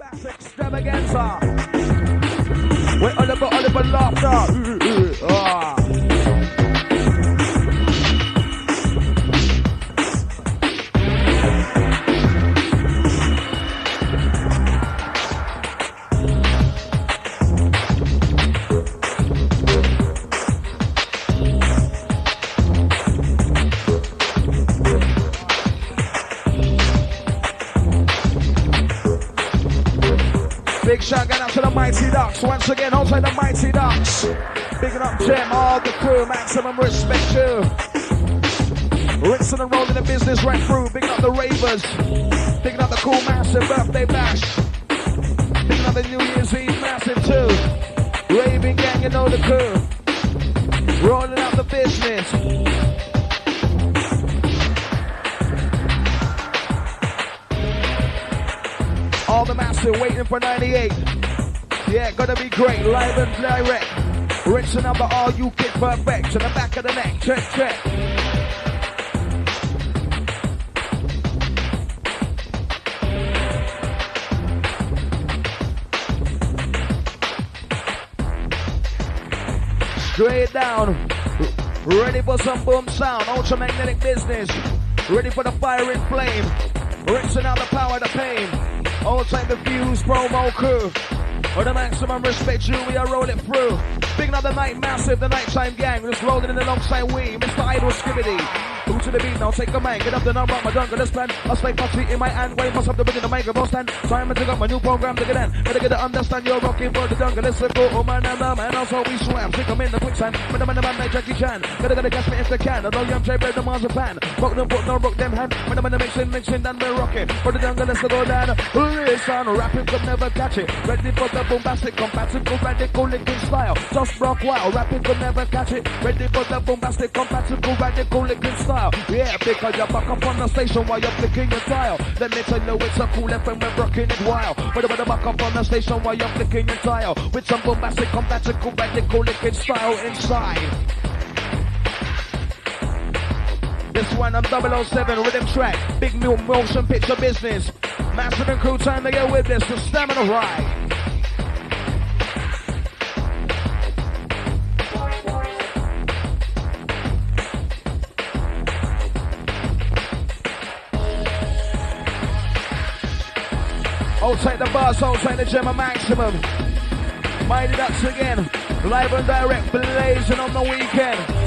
Extravaganza. We're all about laughter. Big shout out to the Mighty Ducks. Once again, outside the Mighty Ducks. Bigging up Jem, all the crew, maximum respect too. Rinson and rolling the business right through. Bigging up the Ravers. Bigging up the Cool Massive Birthday Bash. Bigging up the New Year's Eve Massive too. Raving Gang, you know the crew. Rolling out the business. All the massive waiting for 98. Yeah, gonna be great. Live and direct. Rinsing up the all you kick perfect to the back of the neck. Check, check. Straight down. Ready for some boom sound. Ultramagnetic business. Ready for the fire and flame. Rinsing out the power, the pain. All time the fuse promo crew. For the maximum respect you, we are rolling through. Big up the night massive, the nighttime gang. Just rolling in alongside we, Mr. Idol Skibbity. Who to the beat now, take a man, get up the number, my jungle, this plan. I'll stay my feet in my hand, wait, must have to bring in the microphone stand. Time to take up my new program, look at that. Better get to understand you're rocking for the jungle, let's go, oh man, and man, also we swam. Take them in the quicksand, with the man like Jackie Chan. Gotta catch me if they can, although young J bread the marzipan. Rock them, put no rock them hand. When the mixing, then we're rocking. For the jungle, let's go down. Listen, rapping could never catch it. Ready for the bombastic, compatible, radical, linking style. Just rock wild, rapping could never catch it. Ready for the bombastic, compatible, radical, linking style. Yeah, because you're back up on the station while you're flicking your dial. Let me tell you it's a cool FM, we're rocking it wild. But back up on the station while you're flicking your dial. With some bombastic, compatible, radical, linking style inside. This one on 007 rhythm track. Big motion picture business. Master and crew time to get with this. The stamina ride. I'll take the bus, I'll take the Gemma maximum. Mighty Ducks again. Live and direct, blazing on the weekend.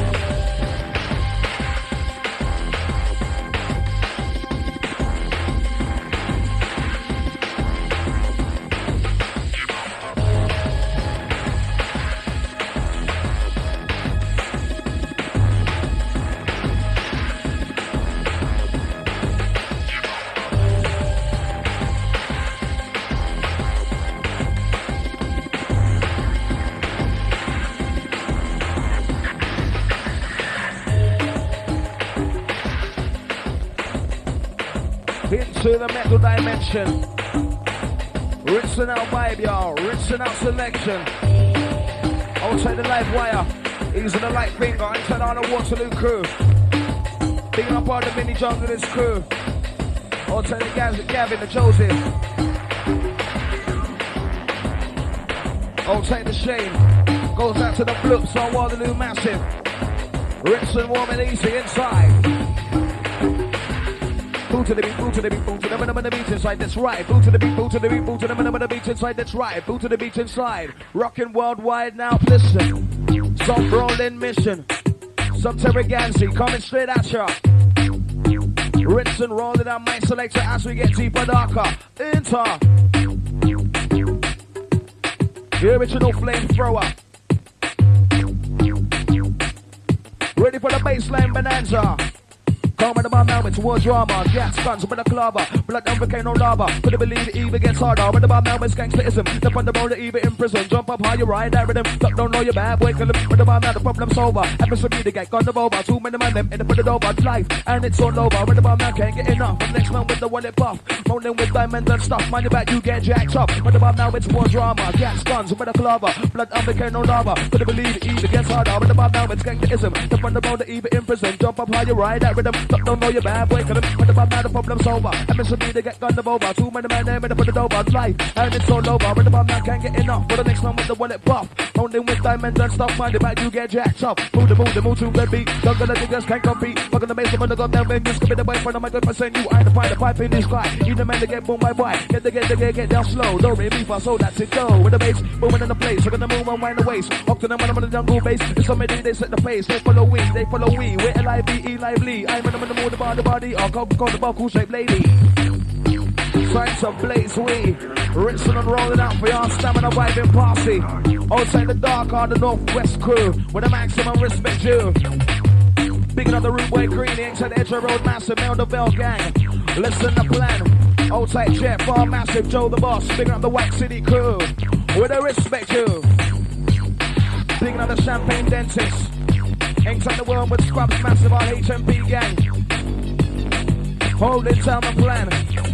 Into the metal dimension. Rinsing out vibe, y'all. Rinsing out selection. Outside the live wire. Easing the light finger. Inside on the Waterloo crew. Picking up all the mini junglers crew. Outside the Gavin, the Joseph. Outside the Shane. Goes out to the Bloops on Waterloo Massive. Rinsing warm and easy inside. Boot to the beat, boot to the beat, boot to the beat inside, that's right. Boot to the beat, boot to the beat, boot to the beat inside, that's right. Boot to the beat inside. Rocking worldwide now, listen. Some rolling mission. Some Terragansy coming straight at ya. Rinse and roll it out, my selector as we get deeper, darker. Enter. The original flamethrower. Ready for the baseline bonanza. Come with the bomb now, it's war drama. Gas guns with a clover. Blood and volcano lava. Couldn't believe it even gets harder. With the bomb now, it's gangsterism. The fun the road, even in prison. Jump up high, you ride that rhythm. Don't know your bad boy, kill him. With the bomb now, the problem's over. Happens to me to get gone over. Too many man them in the put it over. Life, and it's all over. With the bomb now, can't get enough. The next man with the wallet buff. Rolling with diamonds and stuff. Mind your back, you get jacked up. With the bomb now, it's war drama. Gas guns with a clover. Blood and volcano lava. Couldn't believe it even gets harder. With the bomb now, it's gangsterism. The fun the road, even in prison. Jump up high, you ride that rhythm. up, don't know your bad boy. Cause I'm the bad man, the problem's over. And Mr. B, they get gunned over. Too many men there, put it over. Life, and it's all over. When the bad man can't get enough. For the next one with the wallet buff. Only with diamonds and stuff, mind about you get jacked up. Move to the beat. Don't gonna niggas can't compete. Fuck in the base, I'm gonna go down, man. You skip it away from the microphone. You ain't to find the pipe in the sky. Either man to get boom by boy. Get down slow. Don't really for so that's it go. With the bass, booming in the place. We're gonna move and wind the waist. Up to them when I'm on the jungle bass. It's somebody they set the pace. They follow we. We're L-I-V-E lively. I'm in the mood about the body. I'll call the buckle shaped lady. Stripes of blaze we. Rinsing and rolling out for your stamina vibing posse. Outside the dark on the northwest crew. With a maximum respect you. Bigging up the Rude Boy Green, inside the edge of road, massive Mel the Bell gang. Listen the plan. Outside Jet, far massive, Joe the boss. Bigging up the White City crew. With a respect you. Bigging up the Champagne Dentist. Inside the world with Scrubs, massive our HMP gang. Holding down the plan.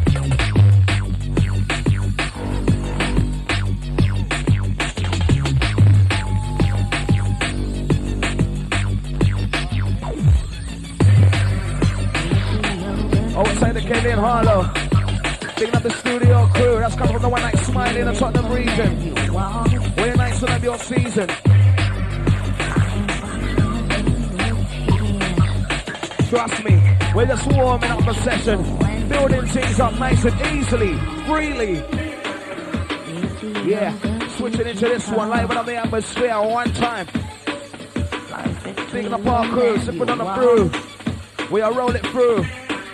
Outside the Kenyan Harlow. Bigging up the studio crew. That's coming from the One Night Smiley in the Tottenham region. We're nice to have your season. Trust me, we're just warming up the session. Building things up nice and easily, freely. Yeah, switching into this one, live on the atmosphere one time. Bigging up our crew, sipping on the brew. We are rolling through.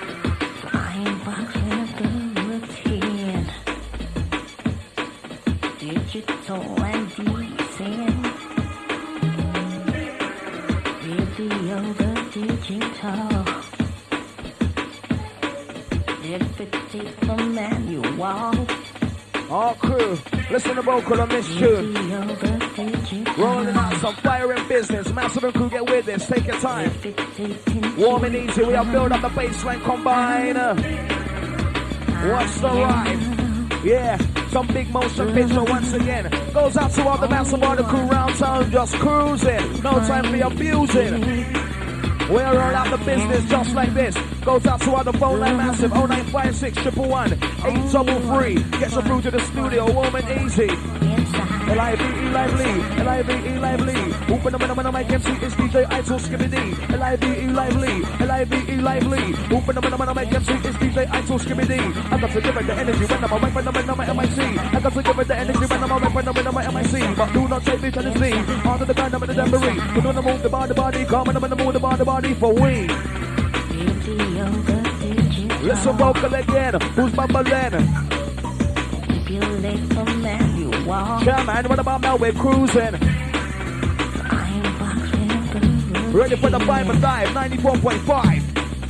Digital and decent. Video the digital. If it takes the manual. Our crew, listen to vocal on this tune. Rolling out some fire in business. Massive and crew, get with this. Take your time. Warm and easy. We have built up the baseline combine. What's the rhyme? Yeah, some big motion picture once again. Goes out to all the massive all the crew round town, just cruising. No time for abusing. We're all out the business just like this. Goes out to all the phone line massive 0956 111 833. Gets a through to the studio, warm and easy. L-I-V-E lively, L-I-V-E lively. Open them when I make MC, it's DJ Idol Skibbity. L-I-V-E lively, L-I-V-E lively. Open them when I make MC, it's DJ Idol Skibbity. I got to give it the energy when I'm away from them in my MIC. I got to give it the energy when I'm away from them in my MIC. But do not take me to the sea. Under the band, I'm in the jamboree. We're gonna move the body, come on, I'm gonna move the body for we. Listen vocal again, who's bumbling? Yeah, man, what about now? We're cruising. Ready for the 5 and dive, 94.5.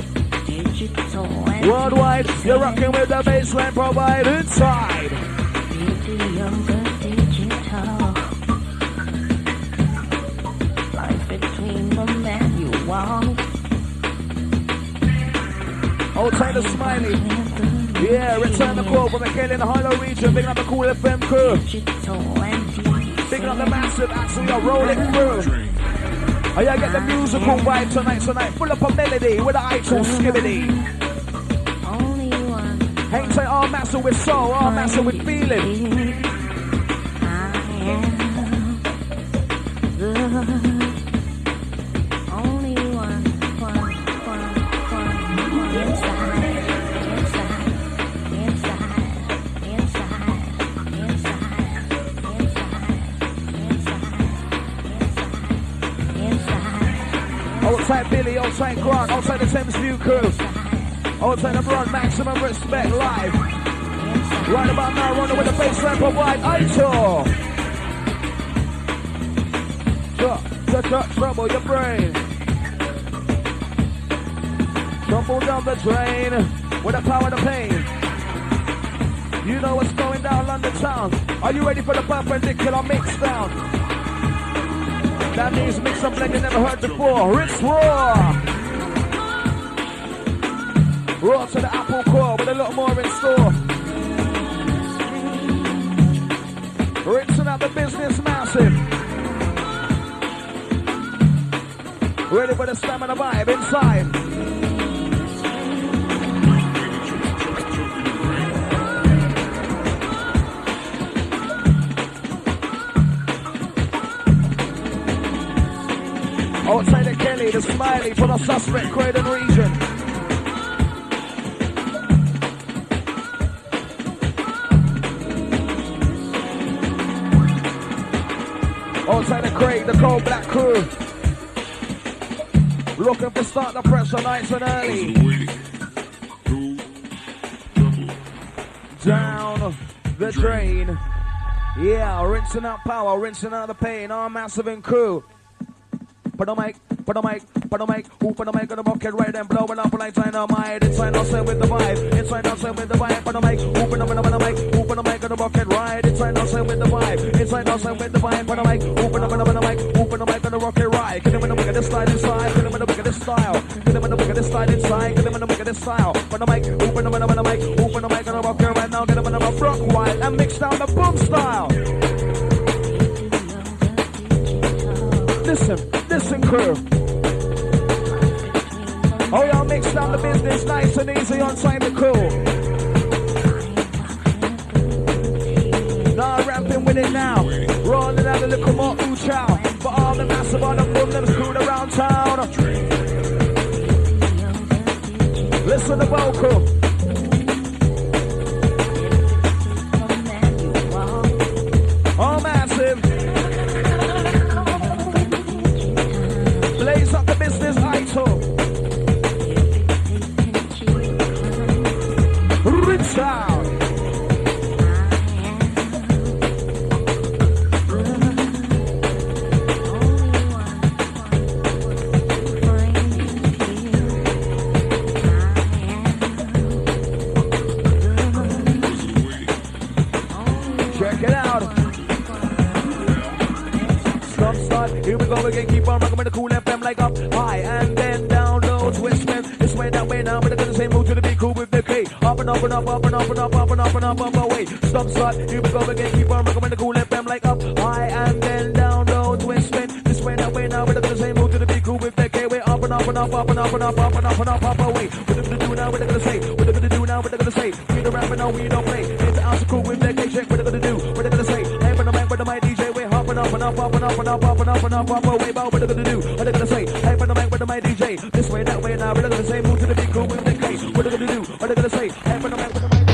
Worldwide, you're rocking with the baseline provide inside. Life between the manual. Outside the Smiley. Yeah, return the call from the Kelly in the Harlow region. Big up the Cool FM crew. Big up the massive Axel, you're rolling through. Oh yeah, get the musical vibe tonight. Full up a melody with the Idol Skibbity. Ain't say all massive with soul, all massive with feeling. Outside Billy, outside Grant, outside the Thames View crew. Outside the Run, maximum respect live. Right about now, running with the baseline provide Idol. Trouble your brain. Tumble down the drain with the power of the pain. You know what's going down London town. Are you ready for the perpendicular mix down? That means mix up like you never heard before. It's raw. Raw to the apple core with a lot more in store. Rinsing out the business massive. Ready for the stamina vibe inside. Smiley, the Smiley for the suspect Croydon region. Outside the Craig, the Cold Black crew. Looking to start the pressure nice and early. Down the drain. Yeah, rinsing out power, rinsing out the pain. Our massive and crew. Put the mic, who put the mic on the bucket right and blow it up like dynamite. Inside outside with the vibe, inside outside with the vibe. Put the mic, who put the mic on the bucket right. Inside outside with the vibe, inside outside with the vibe. Put the mic, who put the mic on the rocket right. Get him in the mic of this style inside, get him in the mic of this style. Get him in the mic of this style inside, get him in the mic of this style. Put the mic, who put the mic on the bucket right now. Get him in the rock white and mix down the boom style. Listen crew. Oh y'all mix down the business nice and easy on time the crew. Now ramping with it now. Rolling out a little more ooh chow. For all the massive on the boom, them screwed around town. Listen to vocal. Oh massive. Blaze up the business idol. Rinse out. Check it out. Start. Here we go again. Keep on rocking with the cool FM like up high and then down low. Twist man. This way, that way now. We're gonna say move to the big cool with the K. Up and up and up, up and up and up, up and up and up, up away. Start. Here we go again. Keep on rocking with the cool FM like up high and then down low. Twist man. This way, that way now. We're gonna say move to the big cool with the K. Way up and up and up, up and up and up, up and up and up, up away. What are we gonna do now? What are they gonna say? What are they gonna do now? What are they gonna say? We the rapper now, we don't play. It's the answer cool with the K. Check what are they gonna do? What are they gonna say? Hey, for the mic, with the mic DJ. Way up and up and up, up and up and up, up and up and up, up away. What are they gonna do? What are they gonna say? Hey, for the mic, with the mic DJ. This way, that way now. What are they gonna say? Move to the big cool with the K. What are they gonna do? What are they gonna say? Hey, for the mic, with the mic.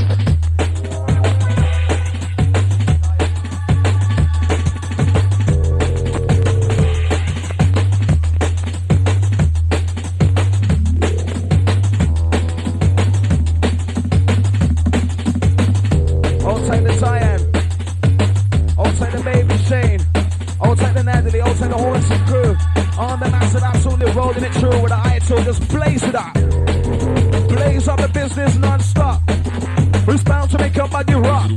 Outside the Cyan, outside the Baby Shane, outside the Natalie, outside the Horse and crew. On the massive, absolutely rolling it through with the ITO, just blaze it up. Blaze up the business non-stop. Who's bound to make your body rock?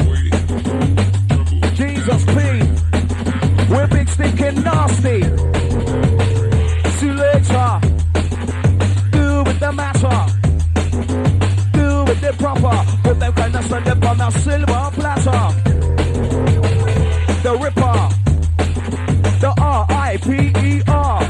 Jesus, please. We're big stinking nasty. See you later. Do with the matter. Do with the proper. Put them kind of stand up on a silver platter. The Ripper. The R-I-P-E-R.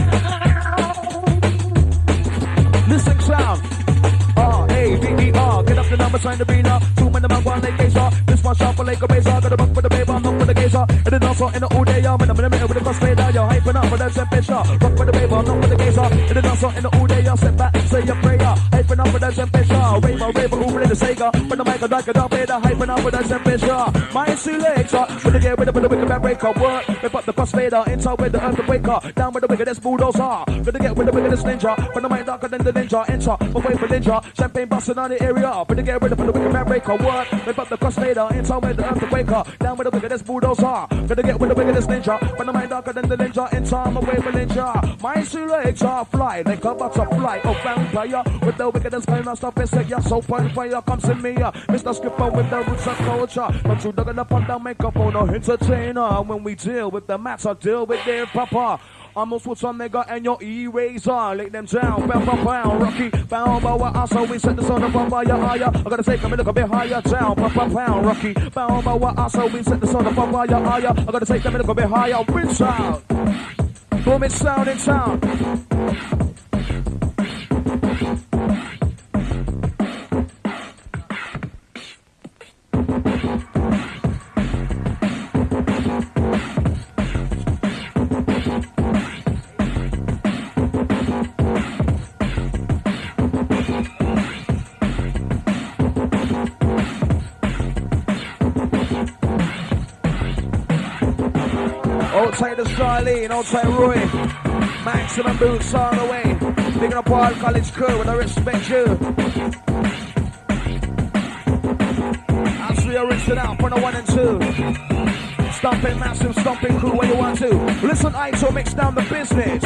Listen sound. R-A-V-E-R. Get up the number, sign the arena. 2 men about 1 like Gazer. This one sharp like a razor. Got a buck for the babe, I'm up for the gazer. And then also in the all day, I'm in the minute with the cross fader. You're hyping up for that temperature. Rock for the babe, I'm up for the gazer. And then also in the all day, you're set back, say your prayer. Hyping up for that temperature. Raver, who really the Sega. But the mic, I like it up, hyping up for that temperature. My selector. With the gear, with the wicked back breaker. Work, whip up the cross fader. Inside with the earth breaker. Down with the wickedest bulldozer. With the get with the wickedest ninja. From the mic darker than the ninja. Enter, away for ninja. Champagne busting on the area. With the gear, with the wicked back breaker. Work, whip up the cross fader. Inside with the earth breaker. Down with the wickedest bulldozer. With the get with the wickedest ninja. From the mic darker than the ninja. Enter, away for ninja. My selector fly like a butterfly of vampire. With the wickedest kind of stuff, it's like you're so fine fire. Come to me, Mr. Skipper with the roots of culture. But you dug up on the makeup on no entertainer. When we deal with the matter, deal with their papa. Almost with some nigga and your eraser. Lay them down, bow, bow, bow. Rocky, bow, bow, bow. So we set the sun up on fire, higher. I gotta say, come a little bit higher, down, bow, bow, bow. Rocky, bow, bow, bow. So we set the sun up on fire, higher. I gotta say, come a little bit higher. Rinse out. Boom, it's sound in town. Outside the Starlene, outside Roy. Maximum boots all the way. Picking up all college crew, and I respect you. As we are rinsing out for the 1 and 2. Stomping massive, stomping crew where you want to. Listen, ISO mix down the business.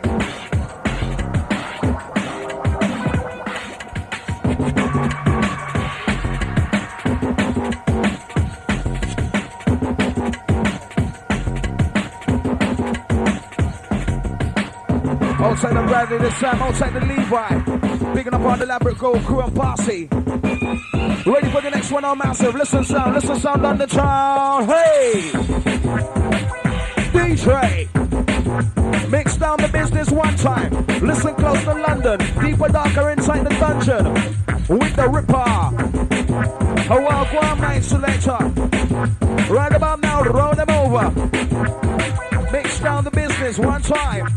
Outside the Bradley, the Sam, outside the Levi. Picking up on the elaborate gold crew and posse. Ready for the next one on massive. Listen sound on the town. Hey! DJ! Mix down the business one time. Listen close to London. Deeper, darker inside the dungeon. With the Ripper. A wild one night selector. Right about now, roll them over. Mix down the business one time.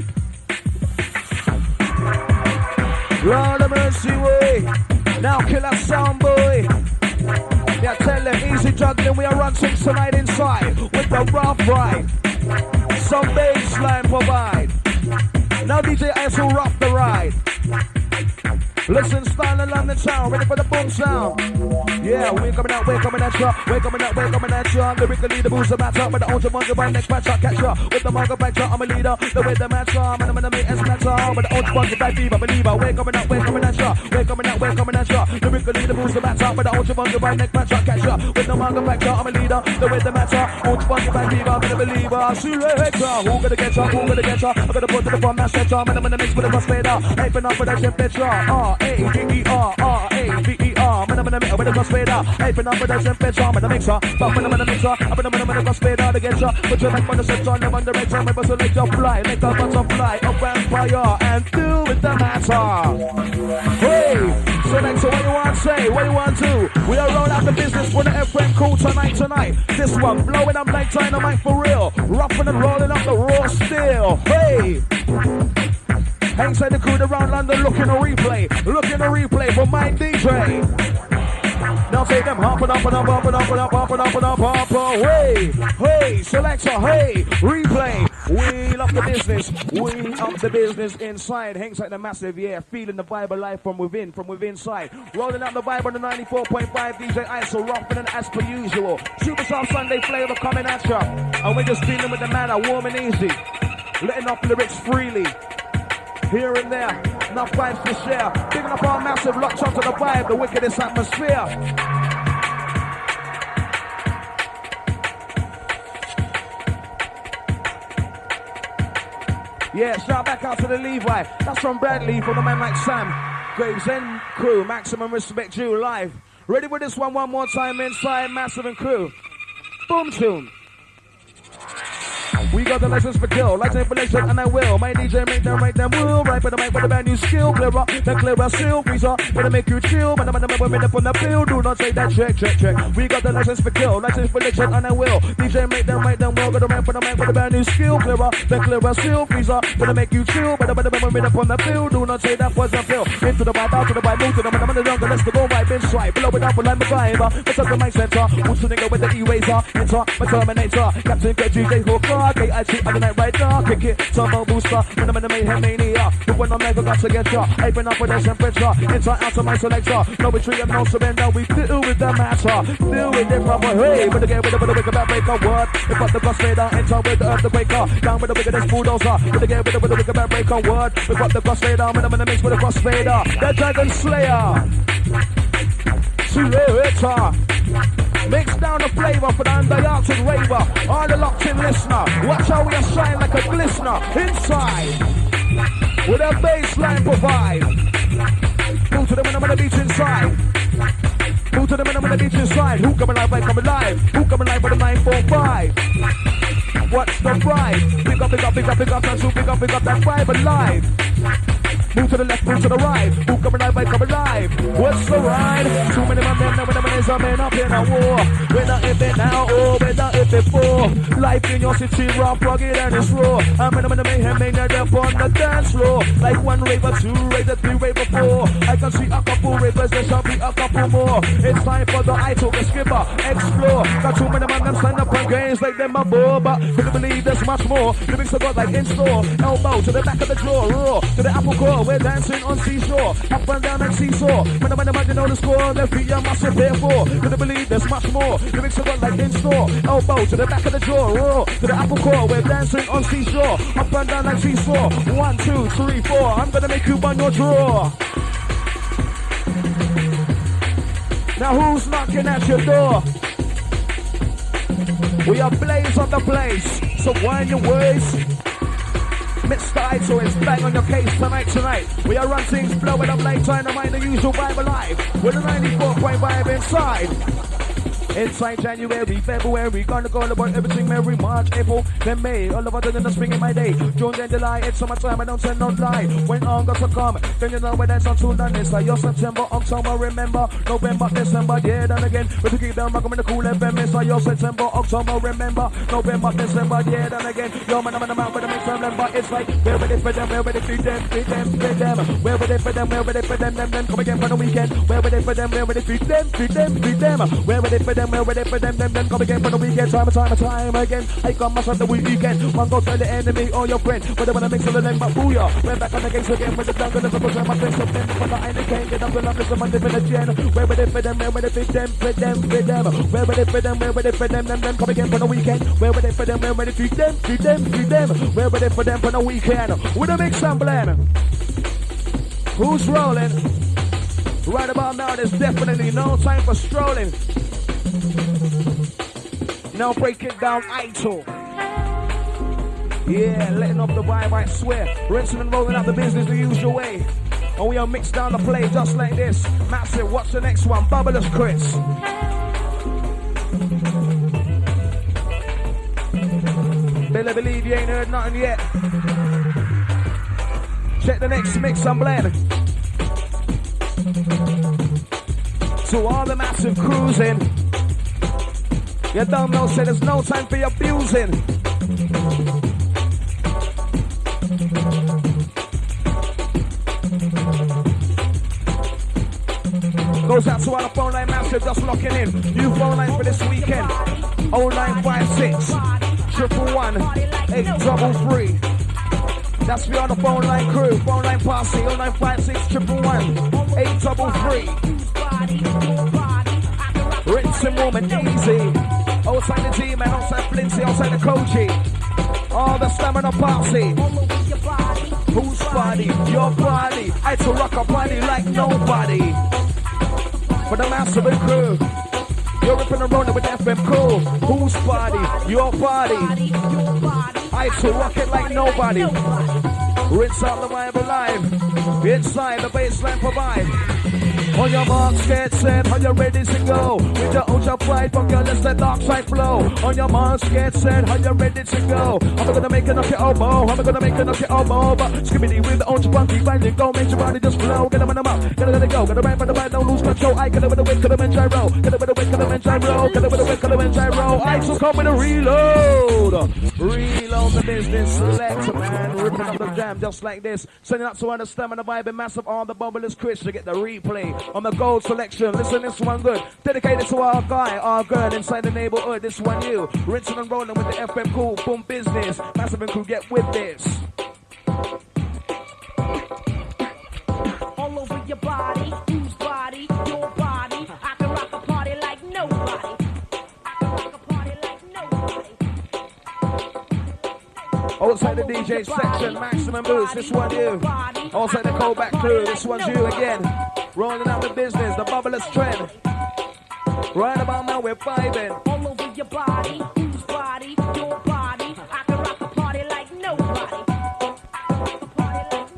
Lord of mercy way. Now kill that sound boy. Yeah, tell them easy juggling. We are run things tonight inside with the rough ride. Some baseline provide. Now DJ S will rock the ride. Listen, style in London town, ready for the boom sound. Yeah, we're coming out, we're coming at ya. We're coming out, we're coming at ya. Lyrically, the booze are matter. But the old manga by next match, I'll catch ya. With the manga factor, I'm a leader. The way the match I'm gonna make S matter. But the old manga by fever, believer. We're coming out, we're coming at ya. We're coming out, we're coming at ya. Lyrically, the booze are matter. But the old manga by next match, I'll catch ya. With the manga factor, I'm a leader. The way the matter. Old manga by fever, I'm a believer. Selector, who gonna get ya? Who gonna get ya? I'm gonna put to the front, mash that ya. I'm gonna mix with the crossfader. Hyping up for that temperature. R-A-D-E-R. R-A-V-E-R, I'm in the middle with the crossfader. Hyping up with the temperature, I'm in the mixer. Bumping them in the mixer, I'm in the crossfader to get ya. Put your mic on the center, I'm on the right side. Maybe select your fly, make a butterfly, a vampire, and do with the matter. Hey, so what you want to say, what you want to? We are rolling out the business for the FM cool tonight. This one, blowing up like dynamite for real. Roughing and rolling up the raw steel. Hey! Inside the crew around London, looking a replay for my DJ. Now say them hopping up, hey, selector, hey, replay. We love the business, we up the business inside. Hangs like the massive, yeah, feeling the vibe of life from within inside. Rolling out the vibe on the 94.5 DJ ISO, rocking and as per usual. Superstar Sunday flavor coming at ya. And we're just feeling with the manner, warm and easy. Letting off lyrics freely. Here and there, enough vibes to share. Picking up our massive, locked onto the vibe, the wickedest atmosphere. Yeah, shout back out to the Levi. That's from Bradley, from the man like Sam. Gravesend crew, maximum respect you live. Ready for this one more time inside Massive and crew. Boom tune. We got the license for kill, license for nation, and I will. My DJ make them right, them will. Right for the mic with a brand new skill. Clearer, the clearer seal, freezer. Gonna make you chill. Man, women up on the field. Do not say that check. We got the license for kill, license for nation, and I will. DJ make them right, them will. Gonna right for the mic with a brand new skill. Clearer, the clearer seal, freezer. Gonna make you chill. Man, women up on the field. Do not say that was a pill. Into the vibe, out to the vibe, move to the man, I'm on the jungle. Let's go right, bin swipe. Blow it up like MacGyver. What's up the mic center? Who's the nigga with the eraser? Enter, my Terminator. Captain Get DJ Hooker. KIT on the night right now, kick it, turbo booster, when I'm in the mayhem mania. But when I'm never got to get ya, hyping up with the temperature, inside out of my selector. No retreat and no surrender, we deal with the matter. Deal with it proper, hey, but again with the wicked breaker word. If got the crossfader, enter with the earth the breaker. Down with the wickedest bulldozer, but again with the wicked breaker word. We got the crossfader, when I'm in the mix with the crossfader. The Dragon Slayer. Selector. Mix down the flavor for the Antarctic raver. All the locked in listener. Watch how we are shine like a glistener. Inside. With a baseline provide. Move to the minimum of the beach inside. Move to the minimum of the beach inside. Who coming live? Right coming live. Who coming live for the 945? What's the ride? Pick up, and pick up that vibe alive. Move to the left, move to the right. Who coming live, I coming live. What's the ride? Too many men, now when I'm in a man up in a war. We're not if it now, oh, we're not if before. Life in your city, raw, rugged and it's raw. I'm in the mayhem, made it up on the dance floor. Like one raver, two raver, three raver, four. I can see a couple ravers, there shall be a couple more. It's time for the I talk, the skipper, explore. Got too many man, them stand up on games like them a bore. But couldn't believe there's much more. Lyrics are got like in store. Elbow to the back of the jaw, raw to the apple core. We're dancing on seashore, up and down like seesaw. When the man, you know the score, their feet are must prepare for. Couldn't believe there's much more. Lyrics are got like in store. Elbow to the back of the jaw, raw to the apple core. We're dancing on seashore, up and down like seesaw. 1, 2, 3, 4. I'm gonna make you burn your draw. Now who's knocking at your door? We are blaze on the place, so wind your ways. Mr. Ito is bang on your case tonight. We are run things, blow it up like trying to mind the usual vibe alive. With a 94.5 inside. Inside January, February, gonna go about everything Merry, March, April, then May. All of a sudden the spring in my day. June and July, it's summertime, I don't send no lie. When August will come, then you know when that's on too done. It's like your September, October, remember, November, December, yeah, then again. But to keep them rocking in the cool FM, it's like your September, October, remember, November, December, yeah, then again. Yo, man, I'm in the mouth with a mix of them, but it's like, where would it for them, where would it feed them, feed them, feed them. Where would it for them, where would it for them, then come again for the weekend. Where would it for them, where would it feed them, feed them, feed them. Where would it for them, where would it for them, then come again for the weekend. Time again. I got myself the weekend. One go tell the enemy or your friend. But they wanna mix of the them, but booyah. We're back on the games again with the jungle of the push. My face of them, but the ain't can't get up. I'm just a Monday for the gen. Where would it for them, where would it fit them, fit them, fit them. Where would it for them, where would it for them, then come again for the weekend. Where would it for them, where would it feed them, feed them, feed them. Where would it for them for the weekend? With a mix and blend. Who's rolling? Right about now, there's definitely no time for strolling. Now break it down, Ito. Yeah, letting off the vibe, I swear. Rinsing and rolling out the business the usual way. And we are mixed down the play just like this. Massive, what's the next one? Bubblers Chris. Better believe you ain't heard nothing yet. Check the next mix and blend. To all the massive cruising. You don't know, say there's no time for your abusing. Goes out to all the phone line massive just locking in. New phone line for this weekend. 0956 111 833. That's for all the phone line crew. Phone line posse. 0956 111 833. Rinse and warm and easy. Outside the G-Man, outside Flinty, outside the Koji. All the stamina party. Whose body? Your body. I to rock a body like nobody. For the massive crew. You're ripping around with FM cool. Whose body? Your body. I to rock it like nobody. Rinse out the vibe alive. Inside the baseline provide. On your marks, get set, are you ready to go? With your ultra fight, but girl, let's let dark side flow. On your marks, get set, are you ready to go? I'm gonna make a knock your elbow, I'm gonna make a knock your elbow. But skibbity with the ultra funky, find it, go, make your body just flow. Get them on the mouth, gotta let it go, gotta ride for the ride, don't lose control. I get it with the wick, cut them and gyro. Get it with the wick, cut them and gyro. Get it with the wick, cut them and gyro. I just come with a reload. Reload the business, select man, ripping up the jam just like this. Sending up to understand the vibe and massive on the bubblers Chris to get the replay. On the gold selection, listen, this one good. Dedicated to our guy, our girl inside the neighborhood. This one you. Rinsing and rolling with the FM cool, boom business. Massive and crew, get with this. All over your body, whose body, your body. I can rock a party like nobody. I can rock a party like nobody. Outside the DJ section, maximum boost. This one you. Outside the callback crew. This one's you again. Rolling out the business, the bubblers trend. Right about now we're vibing. All over your body, whose body, your body. I can rock a party like nobody. I can rock a party like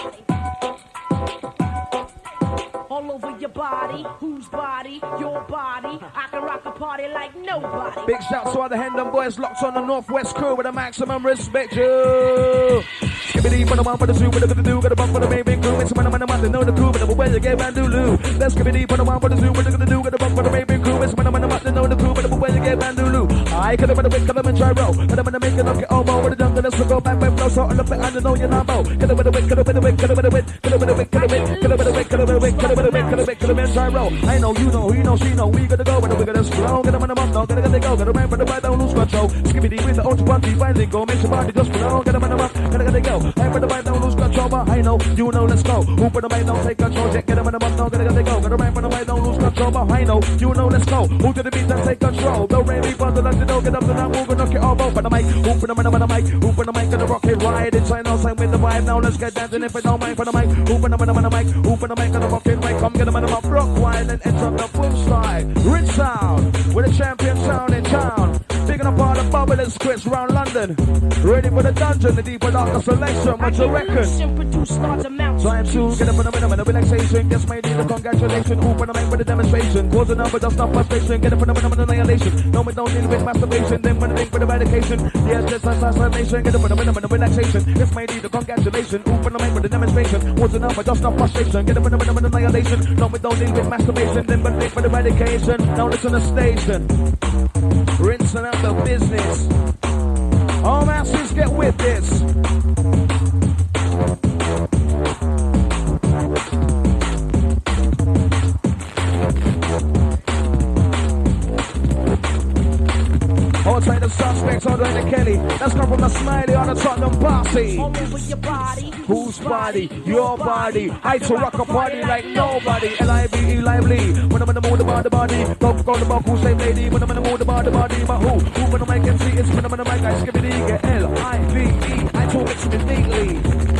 nobody. All over your body, whose body, your body. I can rock a party like nobody. Big shouts to all the Hendon boys locked on the Northwest crew with a maximum respect, you. Skibbity for the one for the two, what the do, got a bump for the main big crew. It's when I'm they know the crew, but the way you get Bandulu. Let's skibbity for the one for the two, what the do, got a bump for the main big crew. It's when I'm they know the crew, but the way you get Bandulu. I could have been a bit, could have been gyro. Could have been a make it look at elbow with a jungle. Let's go back, back, flow, so on the bit, and you know you're not mo. Could have been a bit, could have been a bit, could have been a bit, could have been a bit, could have been, could have been a bit, could have been a bit, could have been a bit, could have been, could have been gyro. I know, you know, he knows, she know. We gotta go, but we gotta slow. Get them on the mouth, gotta go, gotta remember the bite, don't lose control. Skibbity with the old bunty, finally go, make your body just flow. Get them on the mouth, gotta go. I remember the bite, don't lose control, but I know, you know, let's go. Who put the bite, don't take control, get them on the mouth, gotta go. Gotta remember the bite, don't lose control, but I know, you know, let's go. Who to the beat and take control? The rainy bundle, let you know, get up to that, move and knock it all over the mic. Who put them on the mic, who put the mic, gonna rock it right inside, outside with the vibe. Now let's get dancing if it don't mind for the mic. Who put them on the mic, who put the mic, gonna rock it right. Come get them on the mic, rock wide and enter the boom slide. Rich sound, with a champion sound in town. Picking up all the bubblers, Chris round London. Ready for the dungeon, the deeper darker selection. What you reckon? Time to get up in the minimum of relaxation. Guess my need a congratulations. Open the mic for the demonstration. Cause the number just not frustration. Get up in the minimum of annihilation. No, we don't need with masturbation. Then when the link for the medication. Yes, just assassination. Get up in the minimum of relaxation. Guess my need a congratulations. Open the mic for the demonstration. Cause the number just not frustration. Get up in the minimum of annihilation. No, we don't need with masturbation. Then when the link for the medication. Now listen to the station. Rinsing out the business. All masses get with this. Outside the suspects, all the Kelly. That's come from the Smiley on the Tottenham Posse. Whose body? Your body. I to rock a party like nobody. L-I-V-E, lively. When I'm in the mood about the body. Go the ball, who say lady. When I'm in the mood about the body. But who when the mic can see it's when I'm in the mic. I skip it, get L-I-V-E. I talk it neatly.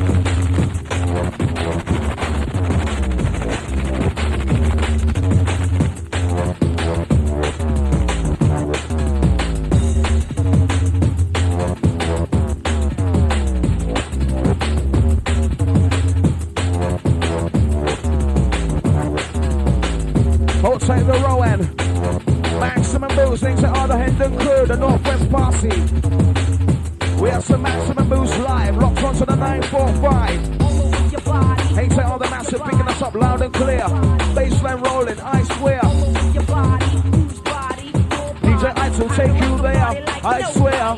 Outside the Rowan, Maximum Booze, thanks to all the Hendon crew, the Northwest Posse. We have some Maximum Booze live, locked onto the 945. Thanks to all the massive picking us up loud and clear. Baseline rolling, I swear. DJ Ice will take you there, I swear.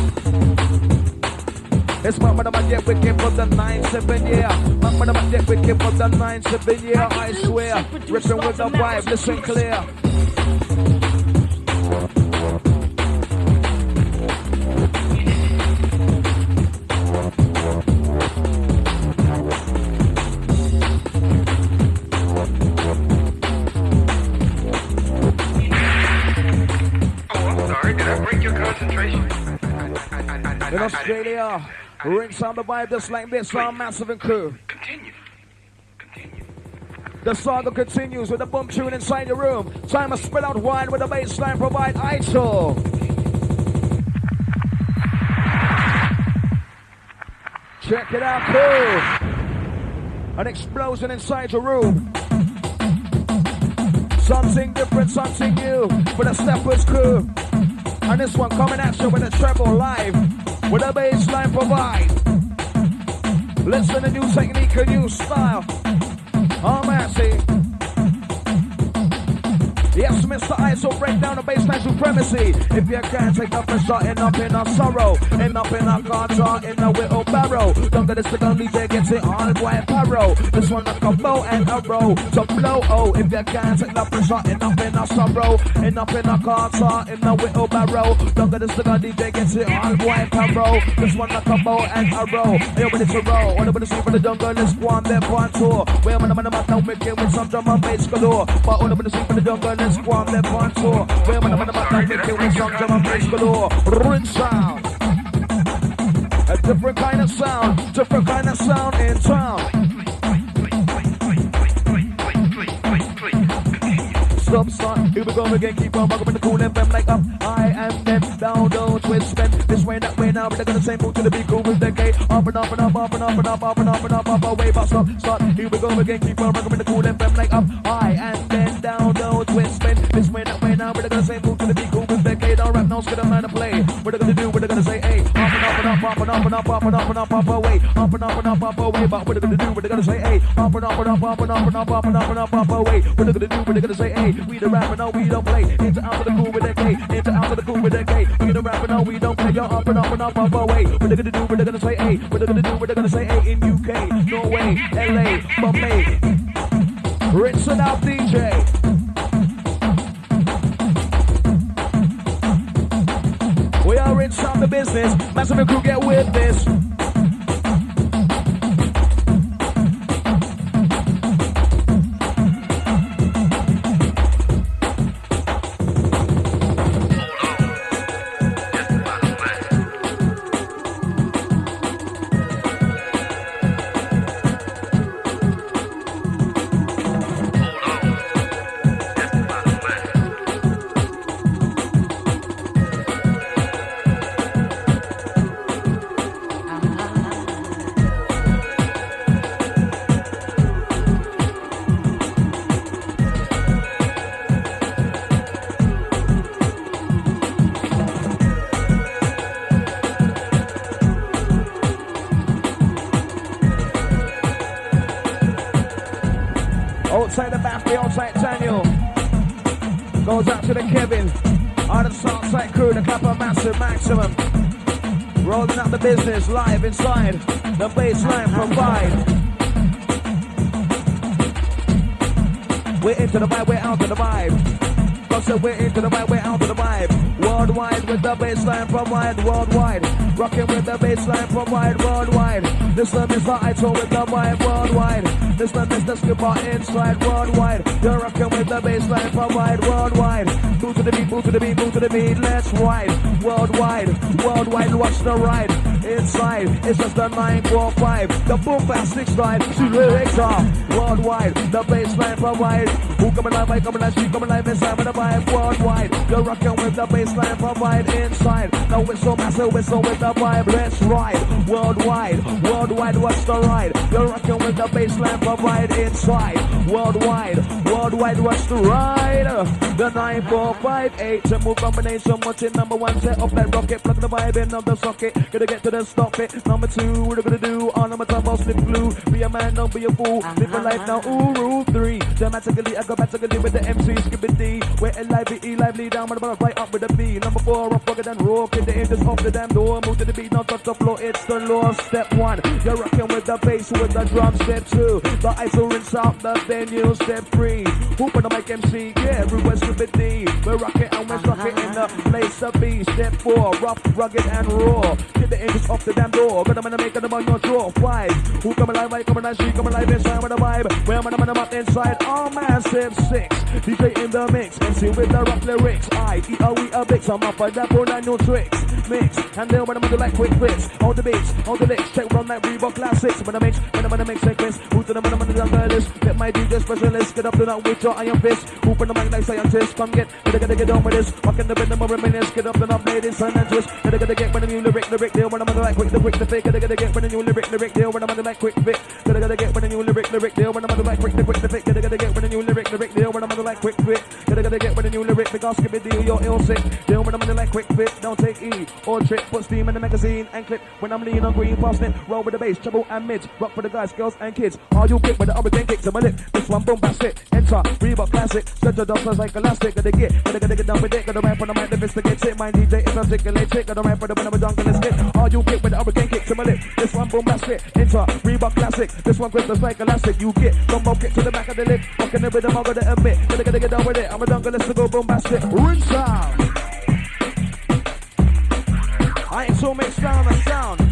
It's Mama the get wicked for the 9-7 year. Mama the get wicked for the 9-7 year. I swear, ripping with the vibe, listen clear. Oh, I'm sorry, did I break your concentration? In Australia. Rinse on the vibe just like this, our Massive and crew. Continue. The saga continues with the boom tune inside your room. Time to spread out wide with the baseline provide ISO. Check it out, crew. An explosion inside your room. Something different, something new for the Steppers crew. And this one coming at you with a treble live. With a baseline provide. Listen to new technique, a new style. Oh, mercy. Yes, Mr. ISO, break down the baseline supremacy. If you can't take the pressure, end up in a sorrow. End up in a carter, in a wheelbarrow. Don't get this to go, DJ gets it all white paro. This one like a bow and a row. So blow, oh, if you can't take the pressure, end up in a sorrow. End up in a carter, in a wheelbarrow. Don't get this to go, DJ gets it all white paro. This one like a bow and a row. Hey, when it's a row, when it's for the jungle, let's go on their part tour. Where I'm on the map now, making with some drum and bass galore. But when it's for the jungle, let's go on their part tour. Where I'm on the map now, making with some drum and bass galore. Rinse sound. A different kind of sound, different kind of sound in town. Stop, son, here we go again, keep on rocking with the cool FM like up. I am them, down, don't twist, spin this way, that way, now, but they're gonna say move to the beat, cool with the gate. Up and up and up, up and up and up, up and up and up, away, but stop, start, here we go again, keep on rocking with the cool FM like up. I am them, down, don't twist, spin this way, that way, now, but they're gonna say move to the beat, cool with the gate. All right, now, it's gonna man to play. What they're gonna do, what they're gonna say, hey, up and up and up, up and and up and up, up and up and up, up away, up and up and up, up away. But what are they gonna do? What they gonna say? Hey, up and up and up, up and up and up, up and up and up, up away. What are they gonna do? What they gonna say? Hey, we the rapper, no, we don't play. Into out to the cool with that K, into out to the cool with that K. We the rapper, no, we don't play. You're up and up and up, up away. What they gonna do? What they gonna say? Hey, what they gonna do? What they gonna say? Hey, in UK, Norway, LA, Bombay. Rinse it out, DJ. We are inside the business. Massive crew, get with this. Outside the Baffy, outside Daniel. Goes out to the Kevin. On the Southside crew, the Clapper Massive Maximum. Rolling out the business, live inside. The baseline provide. We're into the vibe, we're out of the vibe. God said we're into the vibe, we're out of the vibe. Worldwide with the baseline provide, worldwide. Rocking with the baseline provide, worldwide. This one is the ITO with the vibe, worldwide. This one is the skipper inside, worldwide. You're rocking with the baseline provide, worldwide. Move to the beat, move to the beat, move to the beat, let's ride. Worldwide, worldwide, watch the ride. Inside, it's just the 945. The boom fast 6 ride, she lyrics are worldwide. The baseline provide. Who coming live, I coming live, she coming live inside with the vibe, worldwide. You're rocking with the baseline provide inside. Now whistle, massive whistle with the vibe, let's ride. Worldwide, worldwide, watch the ride. You're rocking with the baseline provide inside. Worldwide, worldwide, watch the ride. The 9458 to move combination, watching number 1 set up that rocket, plug the vibe in of the socket. Gonna get to the stop it. Number 2, what are gonna do? On number 12, I'll slip glue. Be a man, don't be a fool. Live a life now. Ooh, rule 3. Dramatically, I go back with the MC, skip it D. We're lively, lively down with the bar, right up with the B. Number 4, rough, rugged and raw. Get the hinges off the damn door. Move to the beat, not touch the floor. It's the law. Step 1, you're rocking with the bass with the drum. Step 2, the ISO rinse out the venue. Step 3, hoop on the mic MC. Yeah, everywhere skip it D. We're rocking and we're rocking in the place to be. Step 4, rough, rugged and raw. Get the hinges off the damn door. Gonna make them on your draw. 5, who come alive, I come alive, she come alive inside with the vibe. Where I'm up inside. Oh man, step 6, DJ in the mix. MC with the rock lyrics. we a big. I'm up on that for 9 new tricks. Mix, and then when I'm gonna like quick fits. On the beats, on the licks. Check run like Reebok classics. When I mix sequence. Who to the man, I'm on the list. Get my DJ specialist. Get up to that with your iron fist. Hoop on the mic like scientist. Come get on with this. Walk in the rhythm of reminisce. Get up and up, ladies and twist. Gotta get when the new lyric deal. When I'm gonna like quick the fake. Gotta get when the new lyric deal. When I'm gonna like quick fit. Gotta get when the new lyric deal. When I'm gonna like quick the fake. Gotta get when the new lyric deal. When I'm gonna like quick fit. Gotta get when the new lyric because skip it deal. You're ill sick. Deal when I'm gonna like quick fit. Don't take E or trick. Put steam in the magazine and clip. When I'm lean on green past it. Roll with the bass, treble and mids. Rock for the guys, girls and kids. Are you quick with the hurricane kicks to my lip? This one boom bass it. Enter Reebok classic. Set your dancers like elastic. Gotta get down with it. Gotta rap on the mic, the investigate it. My DJ is articulate it. Gotta rap for the when I'm a jungle and skit. Are you quick with the hurricane kicks to my lip? This one boom bass it. Enter Reebok classic. This one quick just like elastic. You get combo kick to the back of the lip. Walking the rhythm, I'm gonna admit. Gotta get down with it. I'm a jungle, let's go boom bass it. Rinse out. I ain't so mixed down the sound.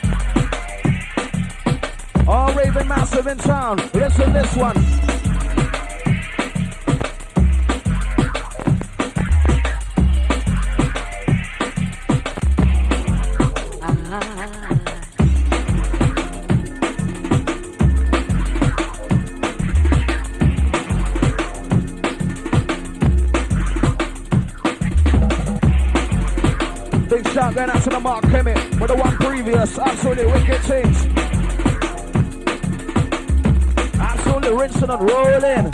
All Raven Massive in town. Listen this one. Big shout going out to the Mark Kemet with the one previous. Absolutely wicked things. Absolutely rinsing and rolling.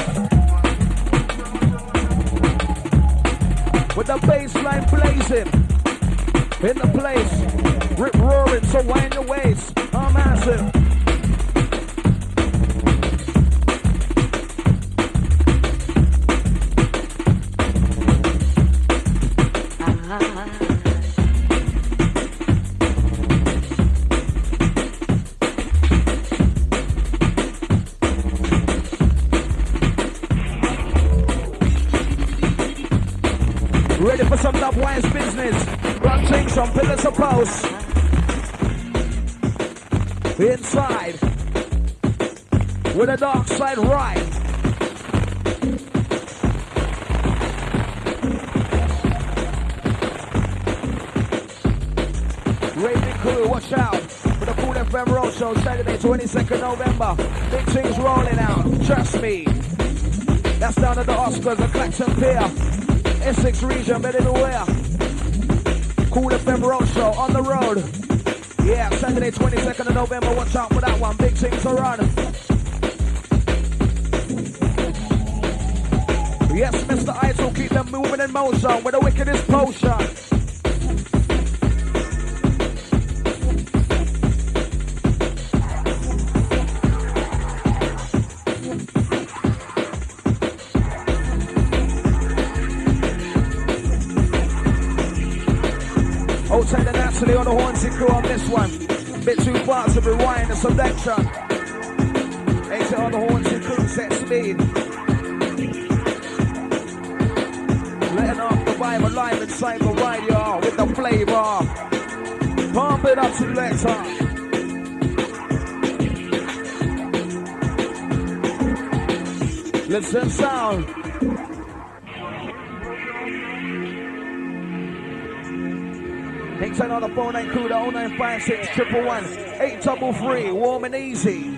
With the bass line blazing. In the place, rip roaring, so wind your waist. I'm massive. Ready for some dub-wise business. Run things from pillars of posts. Inside. With a dark side right. Raving crew, watch out. For the Cool FM Road Show, Saturday, 22nd November. Big things rolling out. Trust me. That's down at the Oscars and Clacton Pier. Essex region, better beware. Cool FM Road Show on the road. Yeah, Saturday 22nd of November, watch out for that one. Big things to run. Yes, Mr. Idol, keep them moving in motion with the wickedest potion. Outside the naturally on the Hornsey crew on this one. Bit too fast to rewind the selection. Exit on the Hornsey crew, set speed. Letting off the vibe alive inside the ride, y'all, with the flavor. Pump it up, selector. Listen sound. Inside on the phone, 9 crew, the 0956 111 833, warm and easy.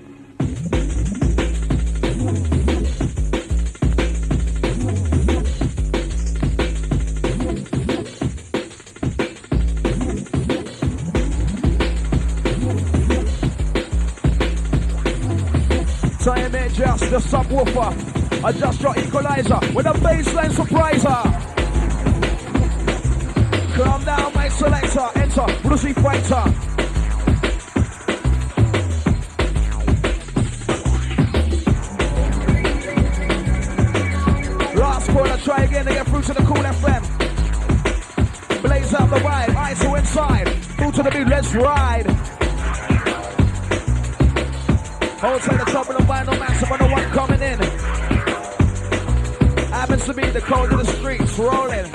Time adjust the subwoofer, adjust your equalizer with a baseline surpriser. Calm down, my selector, enter, Brucey Fighter. Last corner, try again to get through to the Cool FM. Blaze out the vibe, eyes to inside, through to the beat, let's ride. Hold tight the top of the vinyl, massive on the one coming in. Happens to be the code of the streets, rolling.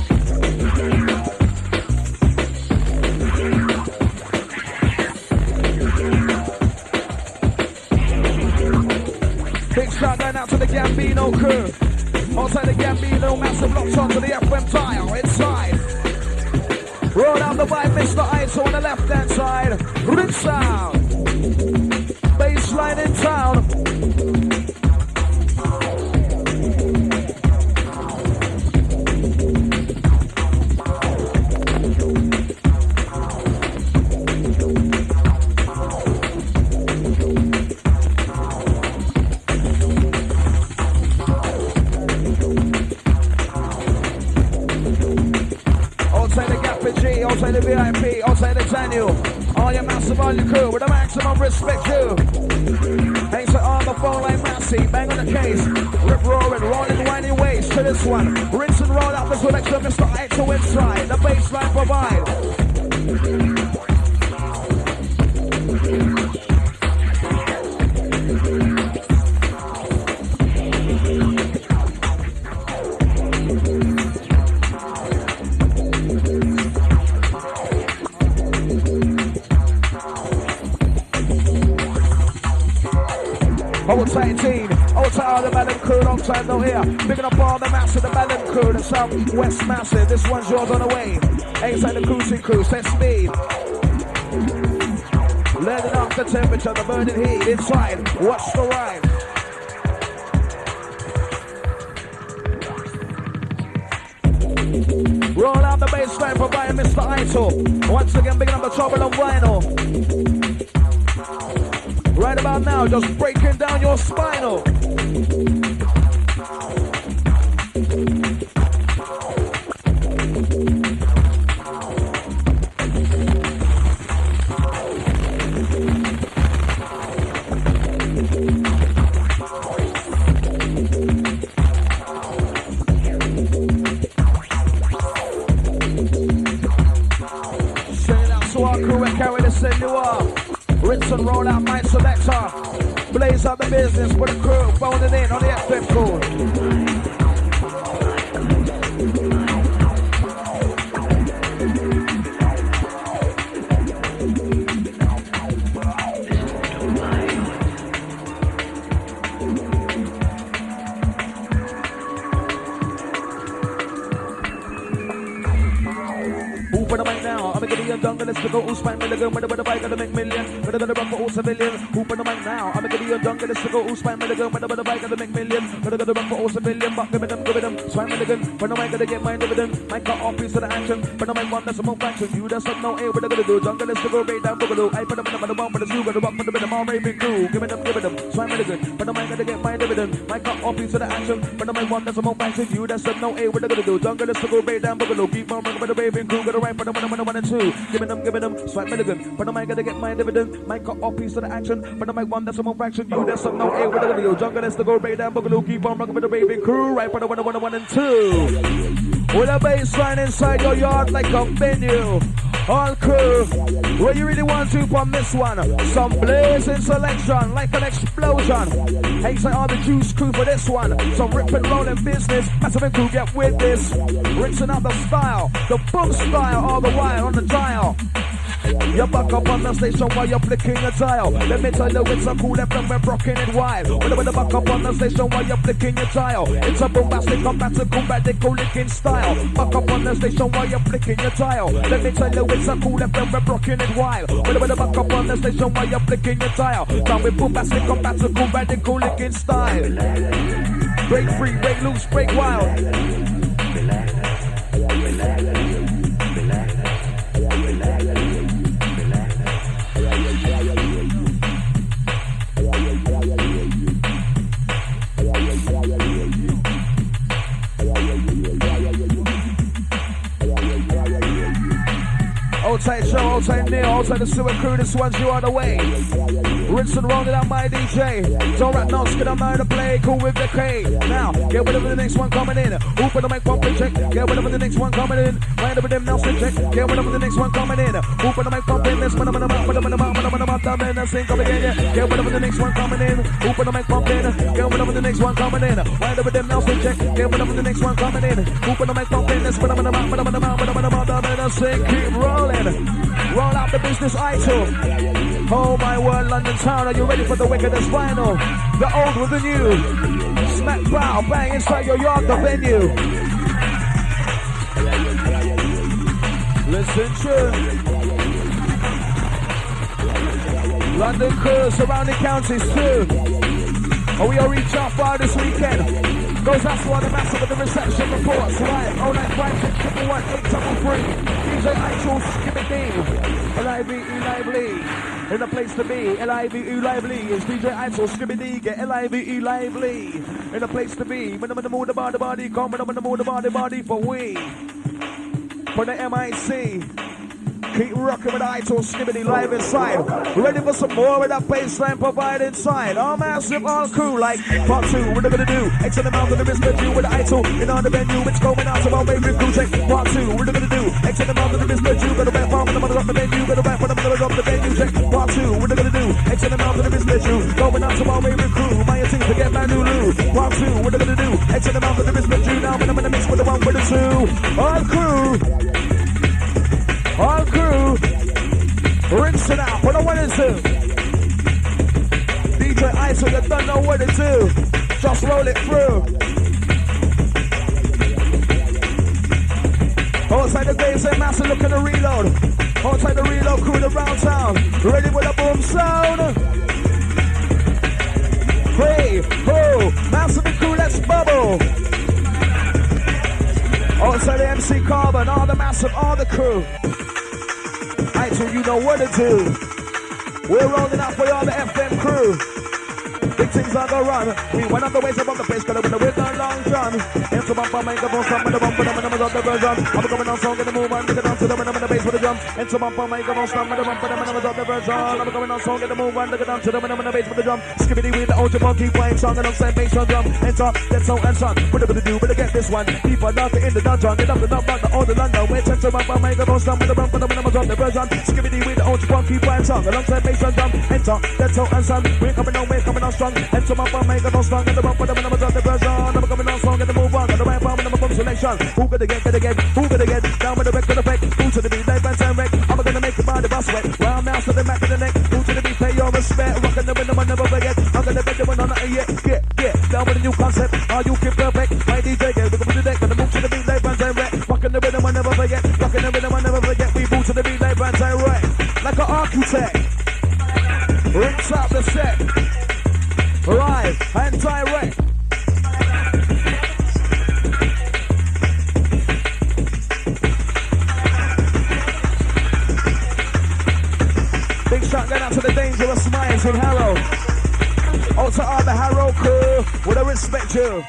Big shout going out to the Gambino crew. Outside the Gambino, massive locked onto the FM tile. Inside. Roll out the vibe, Mr. Ice on the left hand side. Rip sound. Baseline in town. Outside the VIP, outside the Daniel. All your massive, all your crew, with the maximum respect you. Thanks to all the phone line Massey, bang on the case. Rip roaring, rolling winding ways to this one. Rinse and roll up the selection, Mr. Ito inside. The baseline provide. Outside team, outside all the Melon crew, long time no here. Picking up all the massive, the Melon crew, the Southwest massive. This one's yours on the way. Inside the cruising crew, set speed. Letting off the temperature, the burning heat. Inside, watch the ride. Roll out the baseline, providing Mr. Ito. Once again, picking up the trouble on vinyl. Right about now, just breaking down your spinal. send you off. Rinse and roll out my selector. Blaze up the business for the crew. Phoning in on the FM call. Let's go, who's fine, milligan, with the bike, gonna make million, gonna run for all civilian, hoop on the mic now, I'm gonna be a jungle, let's go, who's fine, milligan, with the bike, gonna make million, gonna run for all civilian, but give them, swine milligan, when am I gonna get my dividend, my cut off piece of the action, when am I one that's a more faction, you that's up, no, hey, what I'm gonna do, jungle, let's go, right down, boogaloo, I put them in the one for the zoo, gonna rock for the bit of my raving crew, give them, swine milligan, when am I gonna get my dividend, my cut off piece of the action, when am I one that's a more faction, you that's up, no, hey, what I'm gonna do, jungle, let's go, right down, boogaloo, keep on running for the raving crew, gonna right for the 1 and 2, give them, swine milligan, when am I gonna get my dividend, my cut off piece of the action, when am I one that's a more fraction, you that's up, no, hey, what I'm gonna do, jungle, let's go, right down, boogaloo, keep on running for the raving crew, right for the 1 and 2, with a bass line inside your yard like a venue. All crew, where you really want to from this one? Some blazing selection like an explosion. Hey, say all the juice crew for this one. Some rip and rolling business. Massive crew, get with this. Rinsing out the style, the boom style all the while on the dial. You're back up on the station while you're flicking a dial. Let me tell you it's a cool FM, we're rocking it wild. When the back up on the station while you're flicking your dial. It's a bombastic, combatic, licking style. Back up on the station while you're flicking your dial. Let me tell you it's a cool FM, we're rocking it wild. When the back up on the station while you're flicking your dial. Now with bombastic, combatic, licking style. Break free, break loose, break wild. Outside show, outside Neil, outside the sewer crew, this one's you on the way. Rinse and roll it out my DJ. Don't rat no skid, I'm not to play, cool with the K. Now, get rid of the next one coming in. Hoop on the mic, pump and check. Get rid of the next one coming in. Wind up with them now, stick check. Get rid of the next one coming in. Hoop on the mic, pump in this, man, I'm coming in. Get rid of the next one coming in. Hoop on the mic, pump in. Get rid of the next one coming in. Wind up with them now, stick check. Get rid of the next one coming in. Hoop on the mic, pump in this, man, I'm keep rolling. Roll out the business item. Oh my word, London town, are you ready for the wickedest vinyl? The old with the new. Smack bow, bang inside your yard, the venue. Listen to London crew, surrounding counties too. Oh, we all reach out far this weekend. Goes out to all the massive of the reception reports. Right, 095611833. DJ Actual Skibbity. L-I-V-E Lively. In the place to be. L-I-V-E Lively. It's DJ Actual Skibbity. Get L-I-V-E Lively. In the place to be. When I'm in the mood about the body. Come when I'm in the mood about the body for we. For the MIC. Keep rocking with Ito Skibbity live inside. Ready for some more with that bassline provide inside. All massive, all crew like part 2. What are we gonna do? X amount of the business you with Ito in on the venue. It's going out to our favorite crew. Check part 2. What are we gonna do? X amount of the business you gotta rap on the mother of the venue. Gotta rap on the mother of the venue. Check part 2. What are we gonna do? X amount of the business you going out to our favorite crew. My team to get my new Lou. Part 2. What are we gonna do? X amount of the business you now. When I'm in the mix with the 1 with the 2. All crew. All crew, rinse it out, what I want to do. DJ Iso, you don't know what to do. Just roll it through. Outside the days, they massive looking to reload. Outside the reload crew around town. Ready with a boom sound. Hey, ho, massive crew, let's bubble. Outside the MC Carbon, all the massive, all the crew. So you know what to do. We're rolling out for all the FM crew. Big things are gonna run. We went up the ways above the place, but with a long John. Into my bum, make a boom, some of the bump, but I'm of the version. I'm coming on song in the move and get down to the rhythm and the bass with the drum. Into my bum, make a boom, some of the bump, but I'm of the version. I'm coming on song in the move and get down to the rhythm and the bass with the drum. Skibbity with the old Japan, keep playing song and I'm saying bass on drum. Enter, get so and son. What are we gonna do? Better get this one. People are knocking in the dungeon. Get up the number, the older London. Wait, into my bum, make a boom, some of the bump, but I'm of the drop the version. Skibbity with the old funky fire song. Alongside bass and drum. Enter, that's how and son. We're coming on strong. Enter my phone, make it on strong. Get the bump for them and I'm drop the version. I'm coming on strong, get the move on. Got the right palm and I'm a bump selection. Who gonna get, who gonna get? Down with the wreck, gonna fake. Who to the beat, live and wreck. I'm gonna make the body bust wet. Round now to the back of the neck. Who to the beat, pay your respect. Rockin' the rhythm, I never forget. I'm gonna bet the one on the yeah. Down with a new concept. Are you keep perfect? My DJ, get look up to the deck. Gonna move to the beat, live and wreck. Rockin' the rhythm, I never forget. Rockin' the rhythm, I never forget. We move to the beat, live and wreck. Like an architect. Rinse out the set. Live and direct. Big shout going out to the Dangerous Minds in Harrow. Out to all the Harrow crew, would I respect you?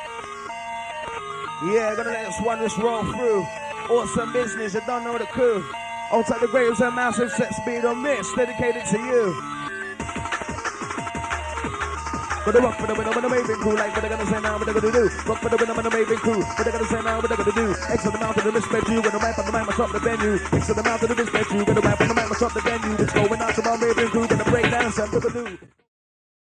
Yeah, gonna let this one just roll through. Awesome business, you don't know the crew. Out to the Graves and Massive Set Speed on this, dedicated to you. But the rock for the rhythm and amazing crew, like what they're gonna say now, what they're gonna do. Rock for the rhythm and amazing crew, what they're gonna say now, what they're gonna do. X on the mountain, the respect you, gonna rap on the mic, myself the venue. X on the mountain, the respect you, gonna rap on the mic, myself the venue. It's going out to my amazing crew, gonna break down some people do.